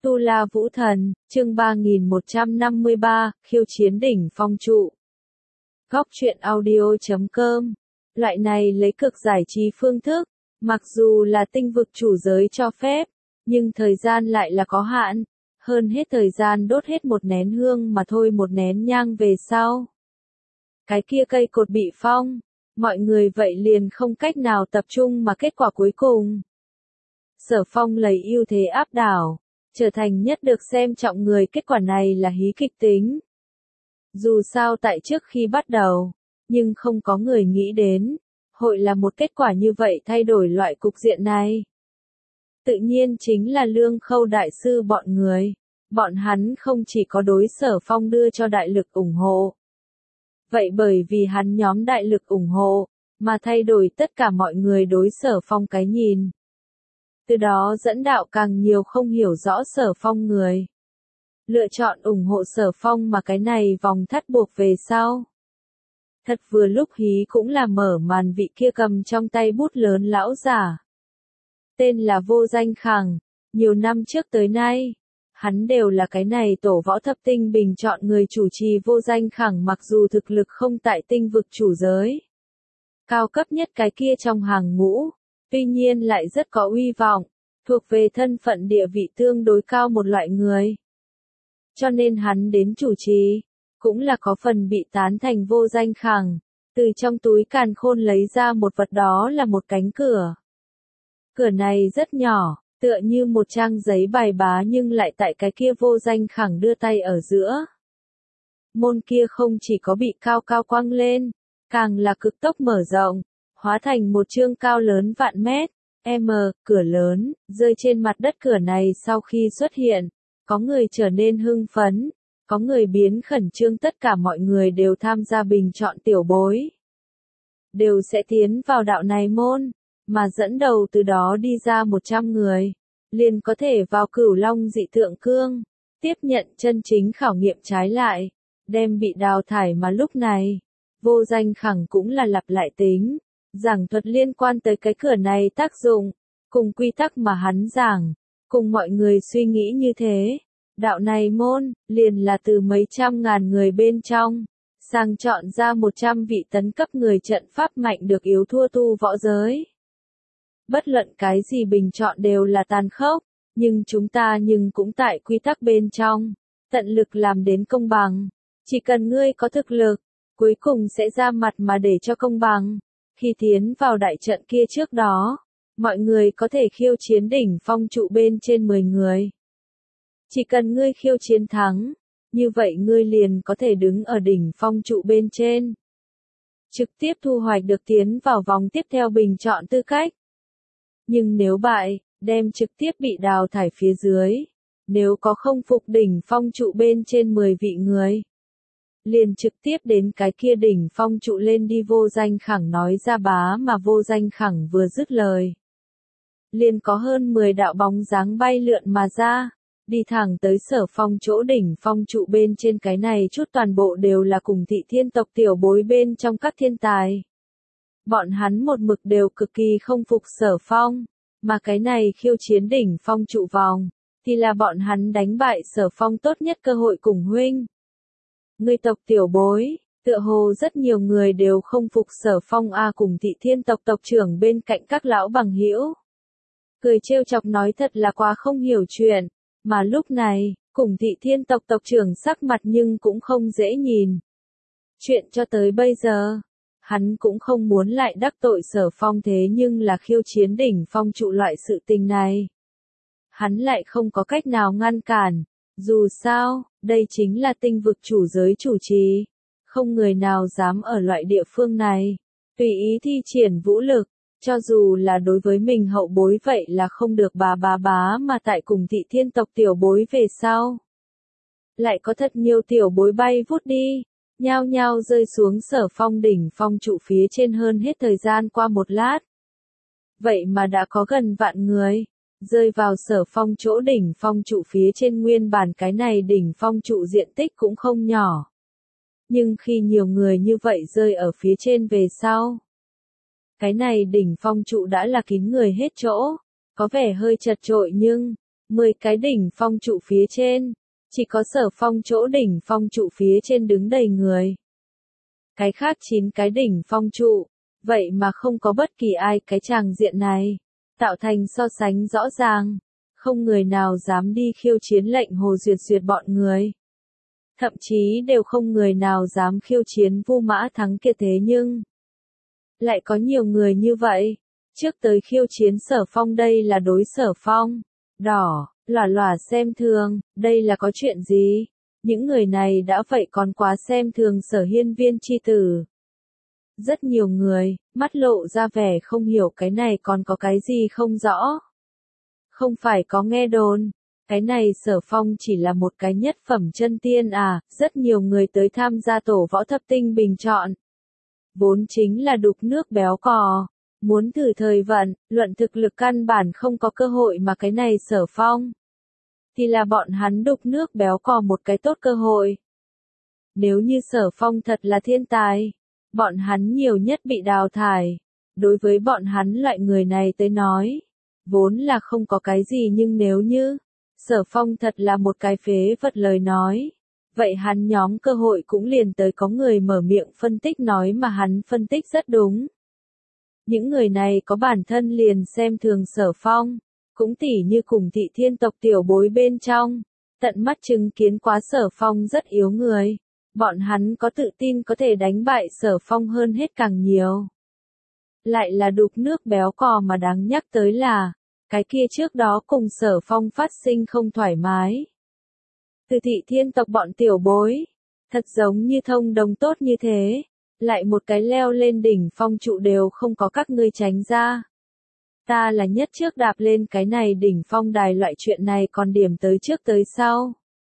Tu La Vũ Thần, chương 3153, khiêu chiến đỉnh phong trụ. Góc truyện audio.com. Loại này lấy cực giải trí phương thức, mặc dù là tinh vực chủ giới cho phép, nhưng thời gian lại là có hạn, hơn hết thời gian đốt hết một nén hương mà thôi, một nén nhang về sau. Cái kia cây cột bị phong, mọi người vậy liền không cách nào tập trung mà kết quả cuối cùng. Sở Phong lấy ưu thế áp đảo, trở thành nhất được xem trọng người, kết quả này là hí kịch tính. Dù sao tại trước khi bắt đầu, nhưng không có người nghĩ đến, hội là một kết quả như vậy thay đổi loại cục diện này. Tự nhiên chính là Lương Khâu đại sư bọn người, bọn hắn không chỉ có đối Sở Phong đưa cho đại lực ủng hộ. Vậy bởi vì hắn nhóm đại lực ủng hộ, mà thay đổi tất cả mọi người đối Sở Phong cái nhìn. Từ đó dẫn đạo càng nhiều không hiểu rõ Sở Phong người. Lựa chọn ủng hộ Sở Phong mà cái này vòng thắt buộc về sau. Thật vừa lúc hí cũng là mở màn vị kia cầm trong tay bút lớn lão giả. Tên là Vô Danh Khẳng, nhiều năm trước tới nay, hắn đều là cái này tổ võ thập tinh bình chọn người chủ trì. Vô Danh Khẳng mặc dù thực lực không tại tinh vực chủ giới, cao cấp nhất cái kia trong hàng ngũ, tuy nhiên lại rất có uy vọng, thuộc về thân phận địa vị tương đối cao một loại người. Cho nên hắn đến chủ trì, cũng là có phần bị tán thành. Vô Danh Khẳng, từ trong túi càn khôn lấy ra một vật, đó là một cánh cửa. Cửa này rất nhỏ, tựa như một trang giấy bài bá, nhưng lại tại cái kia Vô Danh Khẳng đưa tay ở giữa. Môn kia không chỉ có bị cao cao quăng lên, càng là cực tốc mở rộng, hóa thành một chương cao lớn vạn mét, cửa lớn, rơi trên mặt đất. Cửa này sau khi xuất hiện, có người trở nên hưng phấn, có người biến khẩn trương, tất cả mọi người đều tham gia bình chọn tiểu bối. Đều sẽ tiến vào đạo này môn, mà dẫn đầu từ đó đi ra 100 người, liền có thể vào Cửu Long dị tượng cương, tiếp nhận chân chính khảo nghiệm. Trái lại, đem bị đào thải. Mà lúc này, Vô Danh Khẳng cũng là lặp lại tính, giảng thuật liên quan tới cái cửa này tác dụng, cùng quy tắc mà hắn giảng, cùng mọi người suy nghĩ như thế. Đạo này môn, liền là từ mấy trăm ngàn người bên trong, sàng chọn ra 100 vị tấn cấp người trận pháp mạnh được yếu thua tu võ giới. Bất luận cái gì bình chọn đều là tàn khốc, nhưng chúng ta cũng tại quy tắc bên trong, tận lực làm đến công bằng. Chỉ cần ngươi có thực lực, cuối cùng sẽ ra mặt mà để cho công bằng. Khi tiến vào đại trận kia trước đó, mọi người có thể khiêu chiến đỉnh phong trụ bên trên 10 người. Chỉ cần ngươi khiêu chiến thắng, như vậy ngươi liền có thể đứng ở đỉnh phong trụ bên trên, trực tiếp thu hoạch được tiến vào vòng tiếp theo bình chọn tư cách. Nhưng nếu bại, đem trực tiếp bị đào thải phía dưới. Nếu có không phục đỉnh phong trụ bên trên 10 vị người, liền trực tiếp đến cái kia đỉnh phong trụ lên đi. Vô Danh Khẳng nói ra bá, mà Vô Danh Khẳng vừa dứt lời, liền có hơn 10 đạo bóng dáng bay lượn mà ra, đi thẳng tới Sở Phong chỗ đỉnh phong trụ bên trên. Cái này chút toàn bộ đều là cùng Thị Thiên tộc tiểu bối bên trong các thiên tài. Bọn hắn một mực đều cực kỳ không phục Sở Phong, mà cái này khiêu chiến đỉnh phong trụ vòng, thì là bọn hắn đánh bại Sở Phong tốt nhất cơ hội. Cùng huynh, người tộc tiểu bối, tựa hồ rất nhiều người đều không phục Sở Phong cùng Thị Thiên tộc tộc trưởng bên cạnh các lão bằng hữu cười trêu chọc nói thật là quá không hiểu chuyện. Mà lúc này, cùng Thị Thiên tộc tộc trưởng sắc mặt nhưng cũng không dễ nhìn. Chuyện cho tới bây giờ, hắn cũng không muốn lại đắc tội Sở Phong, thế nhưng là khiêu chiến đỉnh phong trụ loại sự tình này, hắn lại không có cách nào ngăn cản. Dù sao, đây chính là tinh vực chủ giới chủ trì, không người nào dám ở loại địa phương này tùy ý thi triển vũ lực, cho dù là đối với mình hậu bối vậy là không được. Mà tại cùng Thị Thiên tộc tiểu bối về sau, lại có thật nhiều tiểu bối bay vút đi, nhao nhao rơi xuống Sở Phong đỉnh phong trụ phía trên. Hơn hết thời gian qua một lát, vậy mà đã có gần vạn người rơi vào Sở Phong chỗ đỉnh phong trụ phía trên. Nguyên bản cái này đỉnh phong trụ diện tích cũng không nhỏ, nhưng khi nhiều người như vậy rơi ở phía trên về sau, cái này đỉnh phong trụ đã là kín người hết chỗ, có vẻ hơi chật chội, nhưng 10 cái đỉnh phong trụ phía trên, chỉ có Sở Phong chỗ đỉnh phong trụ phía trên đứng đầy người. Cái khác 9 cái đỉnh phong trụ, vậy mà không có bất kỳ ai. Cái tràng diện này tạo thành so sánh rõ ràng, không người nào dám đi khiêu chiến lệnh Hồ Duyệt Duyệt bọn người. Thậm chí đều không người nào dám khiêu chiến Vu Mã Thắng kia, thế nhưng lại có nhiều người như vậy, trước tới khiêu chiến Sở Phong. Đây là đối Sở Phong đỏ, lòa lòa xem thường, đây là có chuyện gì? Những người này đã vậy còn quá xem thường Sở Hiên Viên chi tử. Rất nhiều người, mắt lộ ra vẻ không hiểu cái này còn có cái gì không rõ. Không phải có nghe đồn, cái này Sở Phong chỉ là một cái nhất phẩm chân tiên à, rất nhiều người tới tham gia tổ võ thập tinh bình chọn. Vốn chính là đục nước béo cò, muốn thử thời vận, luận thực lực căn bản không có cơ hội mà cái này Sở Phong thì là bọn hắn đục nước béo cò một cái tốt cơ hội. Nếu như Sở Phong thật là thiên tài, bọn hắn nhiều nhất bị đào thải. Đối với bọn hắn loại người này tới nói, vốn là không có cái gì, nhưng nếu như Sở Phong thật là một cái phế vật lời nói, vậy hắn nhóm cơ hội cũng liền tới. Có người mở miệng phân tích nói mà hắn phân tích rất đúng. Những người này có bản thân liền xem thường Sở Phong, cũng tỉ như cùng Thị Thiên tộc tiểu bối bên trong, tận mắt chứng kiến quá Sở Phong rất yếu người. Bọn hắn có tự tin có thể đánh bại Sở Phong hơn hết càng nhiều. Lại là đục nước béo cò mà đáng nhắc tới là, cái kia trước đó cùng Sở Phong phát sinh không thoải mái. Từ Thị Thiên tộc bọn tiểu bối, thật giống như thông đồng tốt như thế, lại một cái leo lên đỉnh phong trụ đều không có các ngươi tránh ra. Ta là nhất trước đạp lên cái này đỉnh phong đài, loại chuyện này còn điểm tới trước tới sau.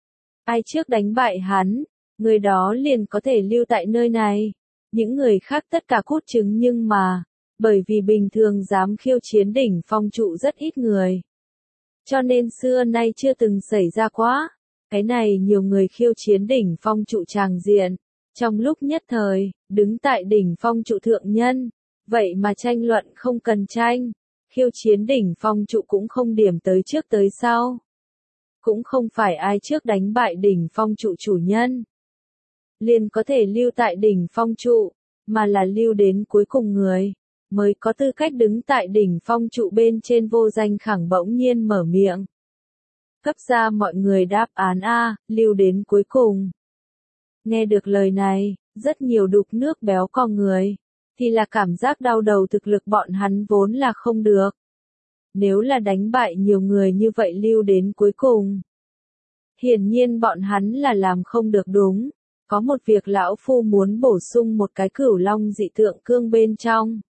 Ai trước đánh bại hắn, người đó liền có thể lưu tại nơi này. Những người khác tất cả cút trứng, nhưng mà, bởi vì bình thường dám khiêu chiến đỉnh phong trụ rất ít người. Cho nên xưa nay chưa từng xảy ra quá. Cái này nhiều người khiêu chiến đỉnh phong trụ tràng diện. Trong lúc nhất thời, đứng tại đỉnh phong trụ thượng nhân. Vậy mà tranh luận không cần tranh. Khiêu chiến đỉnh phong trụ cũng không điểm tới trước tới sau. Cũng không phải ai trước đánh bại đỉnh phong trụ chủ nhân liền có thể lưu tại đỉnh phong trụ, mà là lưu đến cuối cùng người mới có tư cách đứng tại đỉnh phong trụ bên trên. Vô Danh Khẳng bỗng nhiên mở miệng, cấp ra mọi người đáp án A, lưu đến cuối cùng. Nghe được lời này, rất nhiều đục nước béo cò người thì là cảm giác đau đầu. Thực lực bọn hắn vốn là không được, nếu là đánh bại nhiều người như vậy lưu đến cuối cùng, hiển nhiên bọn hắn là làm không được. Đúng, có một việc lão phu muốn bổ sung một cái Cửu Long dị tượng cương bên trong.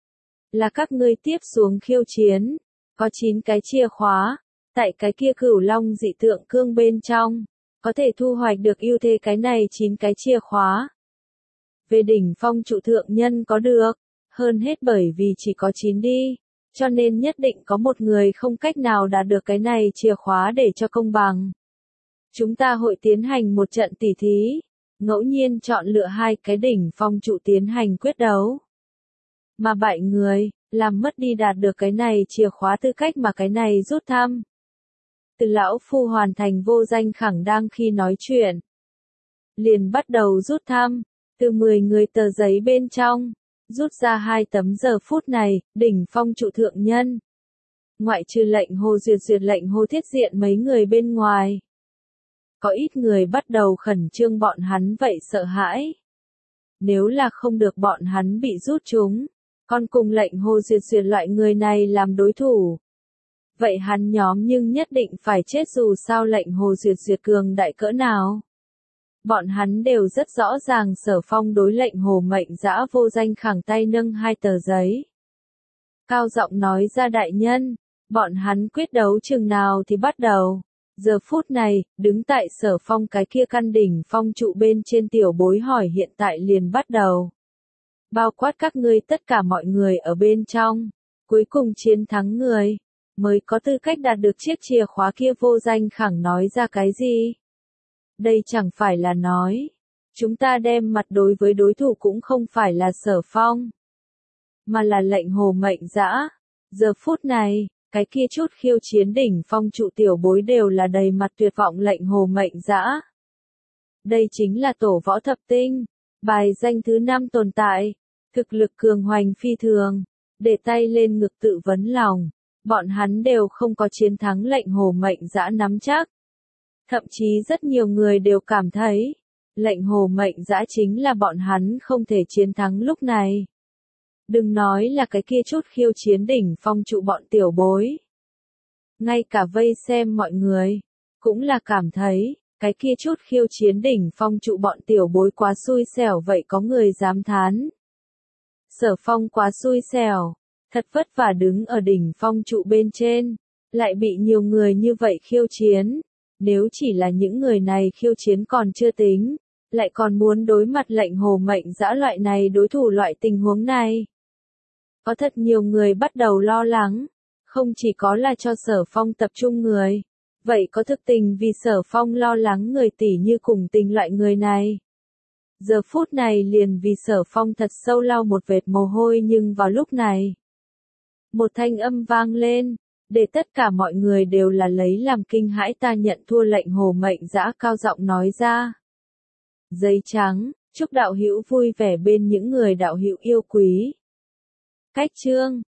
Là các ngươi tiếp xuống khiêu chiến, có 9 cái chìa khóa, tại cái kia Cửu Long dị tượng cương bên trong, có thể thu hoạch được ưu thế. Cái này 9 cái chìa khóa. Về đỉnh phong trụ thượng nhân có được, hơn hết bởi vì chỉ có 9 đi, cho nên nhất định có một người không cách nào đạt được cái này chìa khóa. Để cho công bằng, chúng ta hội tiến hành một trận tỉ thí, ngẫu nhiên chọn lựa 2 cái đỉnh phong trụ tiến hành quyết đấu. Mà bại người, làm mất đi đạt được cái này chìa khóa tư cách mà cái này rút thăm. Từ lão phu hoàn thành. Vô Danh Khẳng đang khi nói chuyện, liền bắt đầu rút thăm, từ 10 người tờ giấy bên trong, rút ra 2 tấm. Giờ phút này, đỉnh phong trụ thượng nhân, ngoại trừ lệnh Hồ Duyệt Duyệt, lệnh Hồ Thiết Diện mấy người bên ngoài, có ít người bắt đầu khẩn trương. Bọn hắn vậy sợ hãi, nếu là không được bọn hắn bị rút chúng, còn cùng lệnh Hồ Duyệt Duyệt loại người này làm đối thủ, vậy hắn nhóm nhưng nhất định phải chết. Dù sao lệnh Hồ Duyệt Duyệt cường đại cỡ nào, bọn hắn đều rất rõ ràng. Sở Phong đối lệnh Hồ Mệnh Dã. Vô Danh Khẳng tay nâng 2 tờ giấy, cao giọng nói ra, đại nhân, bọn hắn quyết đấu chừng nào thì bắt đầu. Giờ phút này, đứng tại Sở Phong cái kia căn đỉnh phong trụ bên trên tiểu bối hỏi, hiện tại liền bắt đầu. Bao quát các ngươi tất cả mọi người ở bên trong, cuối cùng chiến thắng người mới có tư cách đạt được chiếc chìa khóa kia. Vô Danh Khẳng nói ra cái gì? Đây chẳng phải là nói, chúng ta đem mặt đối với đối thủ cũng không phải là Sở Phong, mà là lệnh Hồ Mệnh Dã. Giờ phút này, cái kia chút khiêu chiến đỉnh phong trụ tiểu bối đều là đầy mặt tuyệt vọng lệnh hồ mệnh dã. Đây chính là tổ võ thập tinh, bài danh thứ 5 tồn tại, thực lực cường hoành phi thường, để tay lên ngực tự vấn lòng, bọn hắn đều không có chiến thắng lệnh hồ mệnh dã nắm chắc. Thậm chí rất nhiều người đều cảm thấy, lệnh hồ mệnh dã chính là bọn hắn không thể chiến thắng lúc này. Đừng nói là cái kia chút khiêu chiến đỉnh phong trụ bọn tiểu bối. Ngay cả vây xem mọi người, cũng là cảm thấy, cái kia chút khiêu chiến đỉnh phong trụ bọn tiểu bối quá xui xẻo vậy có người dám thán. Sở Phong quá xui xẻo, thật vất vả đứng ở đỉnh phong trụ bên trên, lại bị nhiều người như vậy khiêu chiến. Nếu chỉ là những người này khiêu chiến còn chưa tính, lại còn muốn đối mặt lệnh hồ mệnh dã loại này đối thủ loại tình huống này. Có thật nhiều người bắt đầu lo lắng, không chỉ có là cho Sở Phong tập trung người, vậy có thực tình vì Sở Phong lo lắng người tỷ như cùng tình loại người này. Giờ phút này liền vì Sở Phong thật sâu lau một vệt mồ hôi nhưng vào lúc này. Một thanh âm vang lên, để tất cả mọi người đều là lấy làm kinh hãi ta nhận thua lệnh hồ mệnh dã cao giọng nói ra. Giấy trắng, chúc đạo hữu vui vẻ bên những người đạo hữu yêu quý. Cách chương